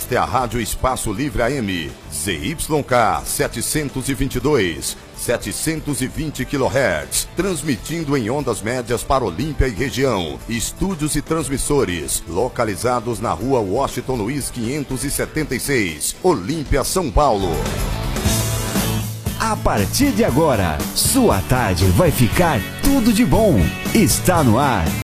Esta é a Rádio Espaço Livre AM, ZYK 722, 720 kHz, transmitindo em ondas médias para Olímpia e região. Estúdios e transmissores, localizados na Rua Washington Luiz 576, Olímpia, São Paulo. A partir de agora, sua tarde vai ficar tudo de bom. Está no ar